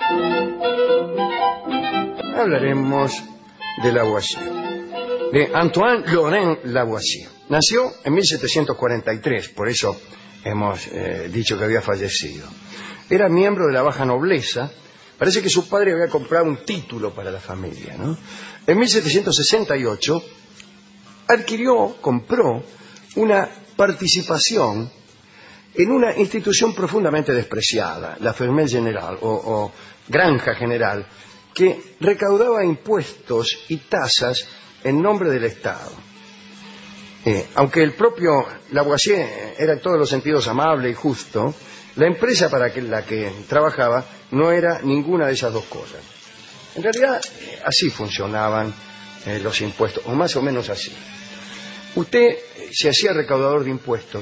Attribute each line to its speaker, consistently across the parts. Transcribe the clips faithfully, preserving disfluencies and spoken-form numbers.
Speaker 1: Hablaremos de Lavoisier, de Antoine Laurent Lavoisier. Nació en mil setecientos cuarenta y tres, por eso hemos eh, dicho que había fallecido. Era miembro de la baja nobleza. Parece que su padre había comprado un título para la familia, ¿no? En mil setecientos sesenta y ocho adquirió, compró una participación en una institución profundamente despreciada, la Ferme General o, o Granja General, que recaudaba impuestos y tasas en nombre del Estado. Eh, aunque el propio Lavoisier era en todos los sentidos amable y justo, la empresa para que, la que trabajaba no era ninguna de esas dos cosas. En realidad, eh, así funcionaban eh, los impuestos, o más o menos así. Usted eh, se hacía recaudador de impuestos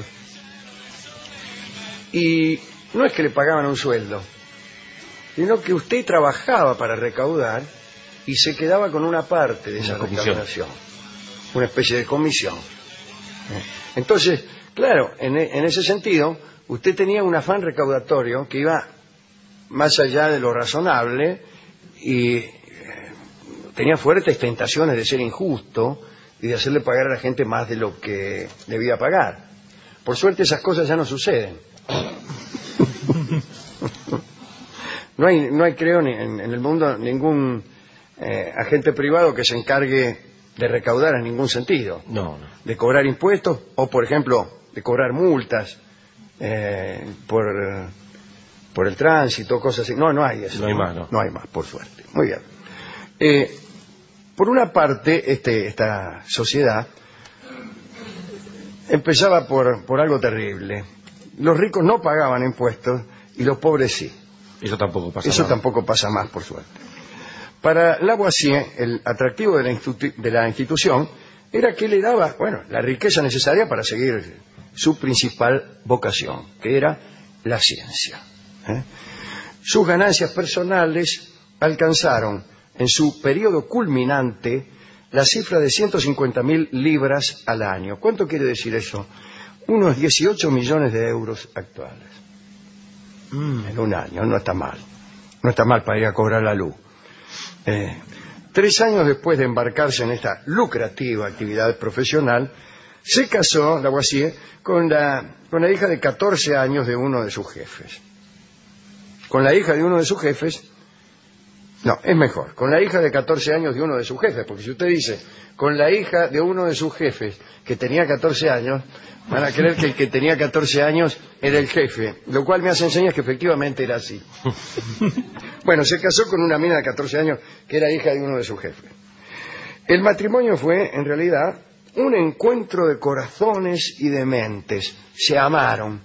Speaker 1: y no es que le pagaban un sueldo, sino que usted trabajaba para recaudar y se quedaba con una parte de esa recaudación, una especie de comisión. Entonces, claro, en, en ese sentido, usted tenía un afán recaudatorio que iba más allá de lo razonable y eh, tenía fuertes tentaciones de ser injusto y de hacerle pagar a la gente más de lo que debía pagar. Por suerte esas cosas ya no suceden. No hay, no hay creo, ni en, en el mundo ningún eh, agente privado que se encargue de recaudar en ningún sentido.
Speaker 2: No, no.
Speaker 1: De cobrar impuestos o, por ejemplo, de cobrar multas eh, por, por el tránsito, cosas así. No, no hay eso.
Speaker 2: No hay más, no.
Speaker 1: No hay más, por suerte. Muy bien. Eh, por una parte, este, esta sociedad empezaba por, por algo terrible. Los ricos no pagaban impuestos y los pobres sí.
Speaker 2: Eso tampoco pasa
Speaker 1: Eso
Speaker 2: más.
Speaker 1: tampoco pasa más, por suerte. Para Lavoisier, el atractivo de la, institu de la institución era que le daba, bueno, la riqueza necesaria para seguir su principal vocación, que era la ciencia. ¿eh? Sus ganancias personales alcanzaron en su periodo culminante la cifra de ciento cincuenta mil libras al año. ¿Cuánto quiere decir eso? Unos dieciocho millones de euros actuales. Mm, en un año, no está mal. No está mal para ir a cobrar la luz. Eh, tres años después de embarcarse en esta lucrativa actividad profesional, se casó Lavoisier con la, con la hija de catorce años de uno de sus jefes. Con la hija de uno de sus jefes, no, es mejor, con la hija de catorce años de uno de sus jefes, porque si usted dice con la hija de uno de sus jefes que tenía catorce años, van a creer que el que tenía catorce años era el jefe, lo cual me hace enseñar que efectivamente era así. Bueno, se casó con una mina de catorce años que era hija de uno de sus jefes. El matrimonio fue, en realidad, un encuentro de corazones y de mentes. Se amaron,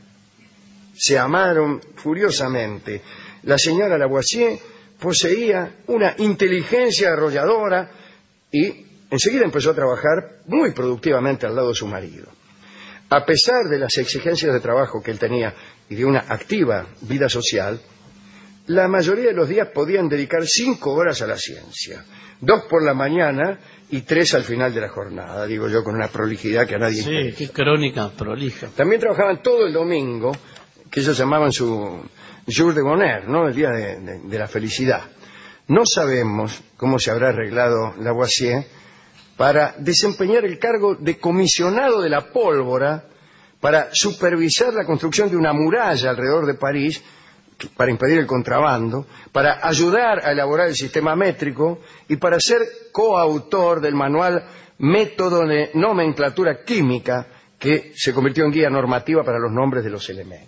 Speaker 1: se amaron furiosamente. La señora Lavoisier poseía una inteligencia arrolladora y enseguida empezó a trabajar muy productivamente al lado de su marido. A pesar de las exigencias de trabajo que él tenía y de una activa vida social, la mayoría de los días podían dedicar cinco horas a la ciencia, dos por la mañana y tres al final de la jornada, digo yo con una prolijidad que a nadie
Speaker 3: sí,
Speaker 1: interesa.
Speaker 3: Qué crónica prolija.
Speaker 1: También trabajaban todo el domingo, que ellos llamaban su jour de bonheur, ¿no? El día de, de, de la felicidad. No sabemos cómo se habrá arreglado Lavoisier para desempeñar el cargo de comisionado de la pólvora para supervisar la construcción de una muralla alrededor de París para impedir el contrabando, para ayudar a elaborar el sistema métrico y para ser coautor del manual Método de Nomenclatura Química que se convirtió en guía normativa para los nombres de los elementos.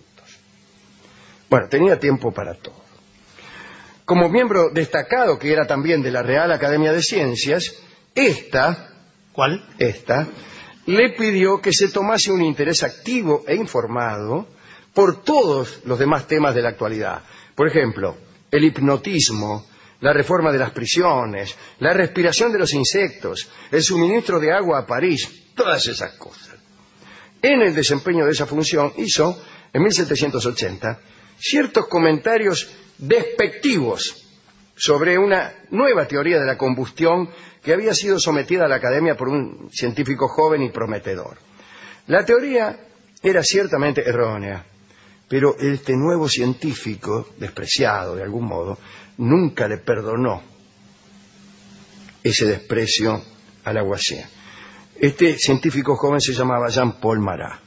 Speaker 1: Bueno, tenía tiempo para todo. Como miembro destacado que era también de la Real Academia de Ciencias, esta,
Speaker 3: ¿Cuál?
Speaker 1: esta, le pidió que se tomase un interés activo e informado por todos los demás temas de la actualidad. Por ejemplo, el hipnotismo, la reforma de las prisiones, la respiración de los insectos, el suministro de agua a París, todas esas cosas. En el desempeño de esa función hizo, en mil setecientos ochenta, ciertos comentarios despectivos sobre una nueva teoría de la combustión que había sido sometida a la academia por un científico joven y prometedor. La teoría era ciertamente errónea, pero este nuevo científico, despreciado de algún modo, nunca le perdonó ese desprecio a Lavoisier. Este científico joven se llamaba Jean-Paul Marat.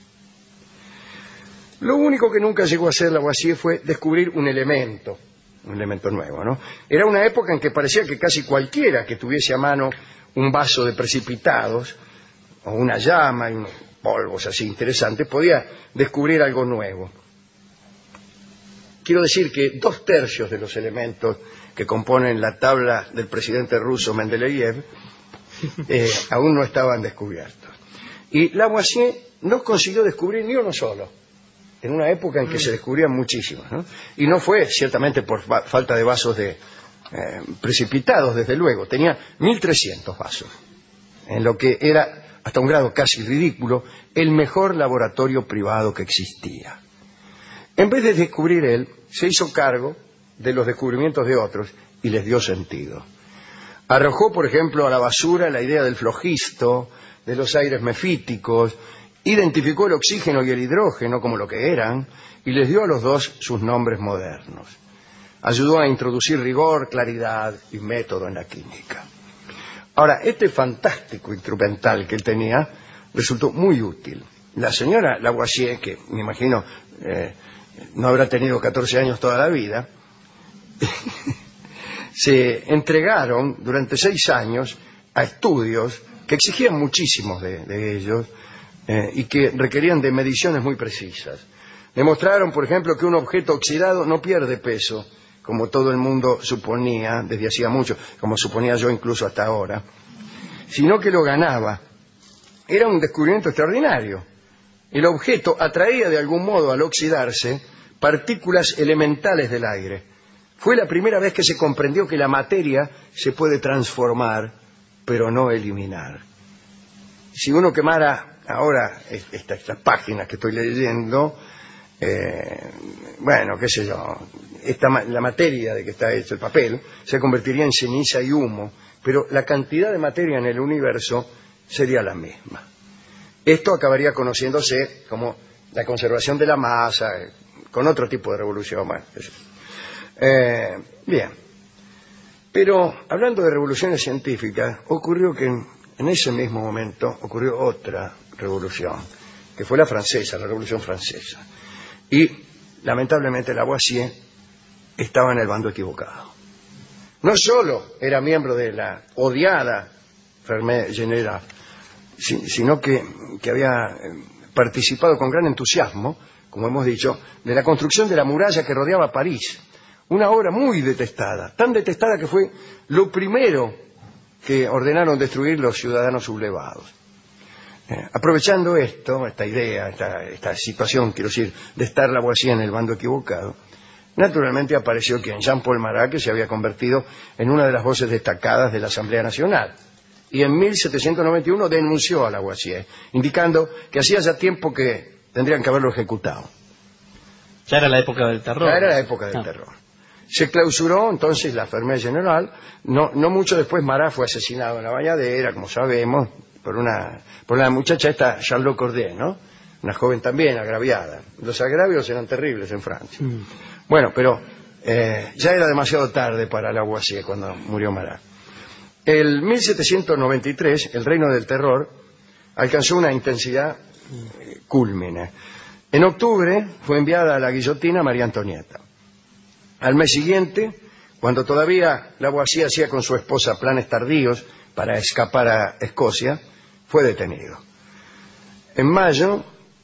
Speaker 1: Lo único que nunca llegó a hacer Lavoisier fue descubrir un elemento, un elemento nuevo, ¿no? Era una época en que parecía que casi cualquiera que tuviese a mano un vaso de precipitados, o una llama y unos polvos así interesantes, podía descubrir algo nuevo. Quiero decir que dos tercios de los elementos que componen la tabla del presidente ruso Mendeleev eh, aún no estaban descubiertos. Y Lavoisier no consiguió descubrir ni uno solo, en una época en que se descubrían muchísimos, ¿no? Y no fue ciertamente por fa falta de vasos de, eh, precipitados, desde luego. Tenía mil trescientos vasos, en lo que era, hasta un grado casi ridículo, el mejor laboratorio privado que existía. En vez de descubrir él, se hizo cargo de los descubrimientos de otros y les dio sentido. Arrojó, por ejemplo, a la basura la idea del flogisto, de los aires mefíticos, identificó el oxígeno y el hidrógeno como lo que eran y les dio a los dos sus nombres modernos. Ayudó a introducir rigor, claridad y método en la química. Ahora, este fantástico instrumental que él tenía resultó muy útil. La señora Lavoisier, que me imagino eh, no habrá tenido catorce años toda la vida, se entregaron durante seis años a estudios que exigían muchísimos de, de ellos eh, y que requerían de mediciones muy precisas. Demostraron, por ejemplo, que un objeto oxidado no pierde peso, como todo el mundo suponía desde hacía mucho, como suponía yo incluso hasta ahora, sino que lo ganaba. Era un descubrimiento extraordinario. El objeto atraía de algún modo al oxidarse partículas elementales del aire. Fue la primera vez que se comprendió que la materia se puede transformar, pero no eliminar. Si uno quemara ahora estas esta páginas que estoy leyendo, eh, bueno, qué sé yo, esta, la materia de que está hecho el papel se convertiría en ceniza y humo, pero la cantidad de materia en el universo sería la misma. Esto acabaría conociéndose como la conservación de la masa, eh, con otro tipo de revolución. Bueno, eh, bien, pero hablando de revoluciones científicas, ocurrió que en, en ese mismo momento ocurrió otra revolución, que fue la francesa, la Revolución Francesa. Y lamentablemente Lavoisier estaba en el bando equivocado. No solo era miembro de la odiada Fermé General, sino que, que había participado con gran entusiasmo, como hemos dicho, de la construcción de la muralla que rodeaba París. Una obra muy detestada, tan detestada que fue lo primero que ordenaron destruir los ciudadanos sublevados. Eh, aprovechando esto, esta idea, esta, esta situación, quiero decir, de estar Lavoisier en el bando equivocado, naturalmente apareció quien, Jean-Paul Marat, que se había convertido en una de las voces destacadas de la Asamblea Nacional. Y en mil setecientos noventa y uno denunció a Lavoisier, indicando que hacía ya tiempo que tendrían que haberlo ejecutado.
Speaker 2: Ya era la época del terror.
Speaker 1: Ya era la época del ah. terror. Se clausuró entonces la Fermé General. No, no mucho después Marat fue asesinado en la bañadera, como sabemos, por una por la muchacha esta Charlotte Corday, ¿no? Una joven también agraviada. Los agravios eran terribles en Francia. Mm. Bueno, pero eh, ya era demasiado tarde para Lavoisier cuando murió Marat. En mil setecientos noventa y tres, el reino del terror alcanzó una intensidad eh, cúlmine. En octubre fue enviada a la guillotina María Antonieta. Al mes siguiente, cuando todavía Lavoisier hacía con su esposa planes tardíos para escapar a Escocia, fue detenido. En mayo,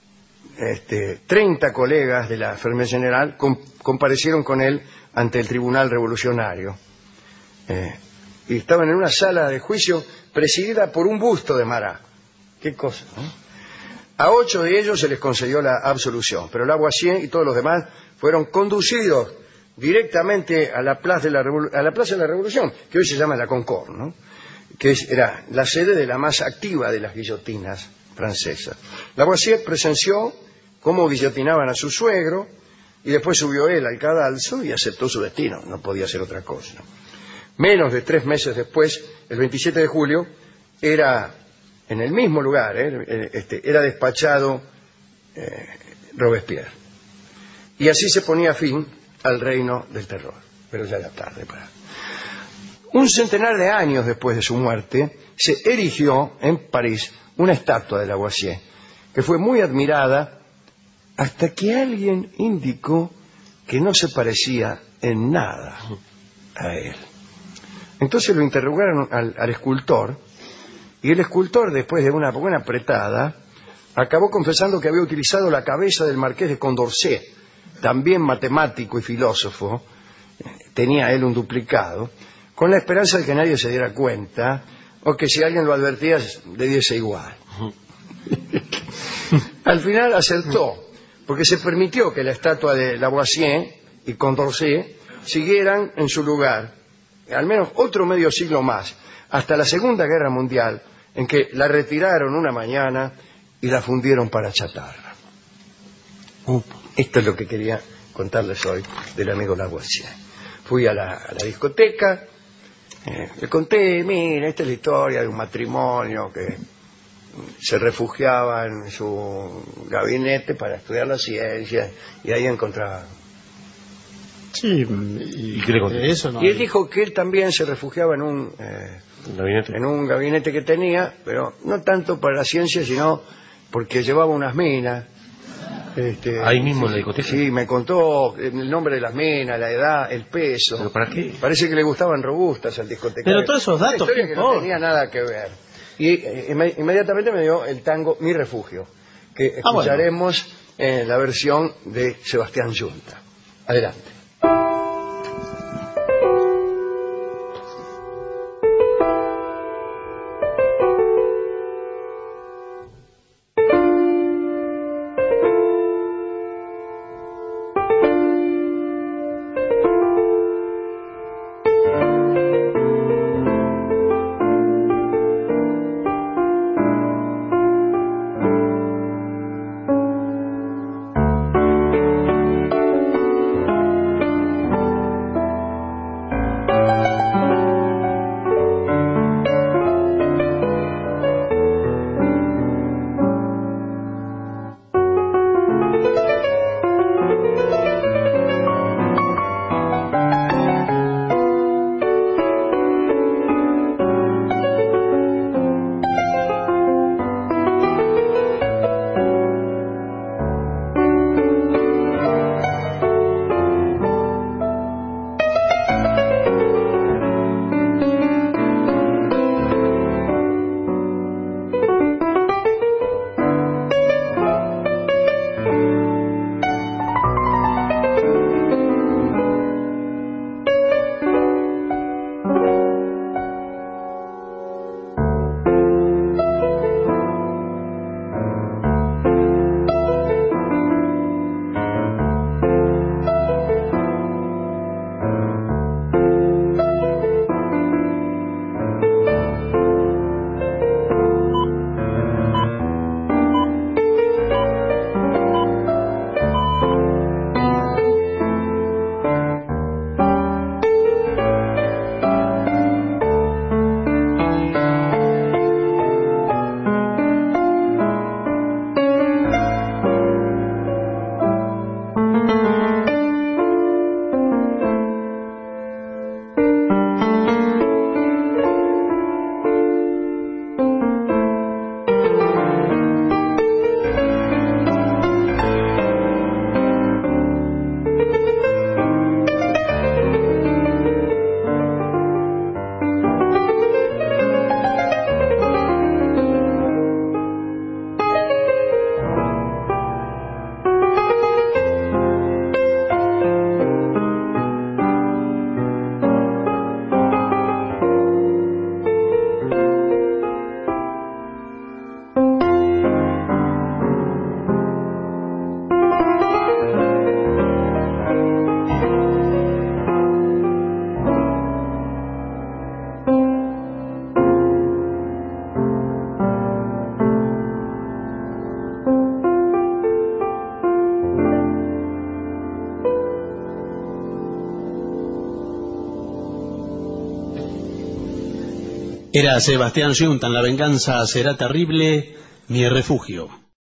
Speaker 1: este, treinta colegas de la Fermé General com comparecieron con él ante el Tribunal Revolucionario. Eh, y estaban en una sala de juicio presidida por un busto de Marat. ¿Qué cosa, no? A ocho de ellos se les concedió la absolución, pero Lavoisier y todos los demás fueron conducidos directamente a la Plaza de la, a la, Plaza de la Revolución, que hoy se llama la Concorde, ¿no? Que es, era la sede de la más activa de las guillotinas francesas. Lavoisier presenció cómo guillotinaban a su suegro y después subió él al cadalso y aceptó su destino, no podía hacer otra cosa. Menos de tres meses después, el veintisiete de julio, era en el mismo lugar, ¿eh? este, era despachado eh, Robespierre. y así se ponía fin al reino del terror. Pero ya era tarde para... Un centenar de años después de su muerte, se erigió en París una estatua de Lavoisier, que fue muy admirada hasta que alguien indicó que no se parecía en nada a él. Entonces lo interrogaron al, al escultor, y el escultor, después de una buena apretada, acabó confesando que había utilizado la cabeza del marqués de Condorcet, también matemático y filósofo. Tenía él un duplicado, con la esperanza de que nadie se diera cuenta, o que si alguien lo advertía le diese igual. Al final acertó, porque se permitió que la estatua de Lavoisier y Condorcet siguieran en su lugar, al menos otro medio siglo más, hasta la Segunda Guerra Mundial, en que la retiraron una mañana y la fundieron para chatarra. Esto es lo que quería contarles hoy del amigo Lavoisier. Fui a la, a la discoteca, eh, le conté, mira, esta es la historia de un matrimonio que se refugiaba en su gabinete para estudiar la ciencia, y ahí encontraba...
Speaker 3: Sí, y, ¿Y, de eso no
Speaker 1: y él dijo que él también se refugiaba en un, eh,
Speaker 3: ¿Gabinete?
Speaker 1: en un gabinete que tenía, pero no tanto para la ciencia, sino porque llevaba unas minas. Este,
Speaker 3: ahí mismo en la discoteca.
Speaker 1: Sí, me contó el nombre de las minas, la edad, el peso.
Speaker 3: ¿Pero para qué?
Speaker 1: Parece que le gustaban robustas al discotecario.
Speaker 2: Pero todos esos datos,
Speaker 1: una historia
Speaker 2: ¿qué
Speaker 1: que no
Speaker 2: importa?
Speaker 1: tenía nada que ver. Y eh, inme- inmediatamente me dio el tango Mi Refugio, que
Speaker 2: Ah, bueno.
Speaker 1: escucharemos en la versión de Sebastián Yunta. Adelante.
Speaker 2: Era Sebastián Yunta en La venganza será terrible, mi refugio.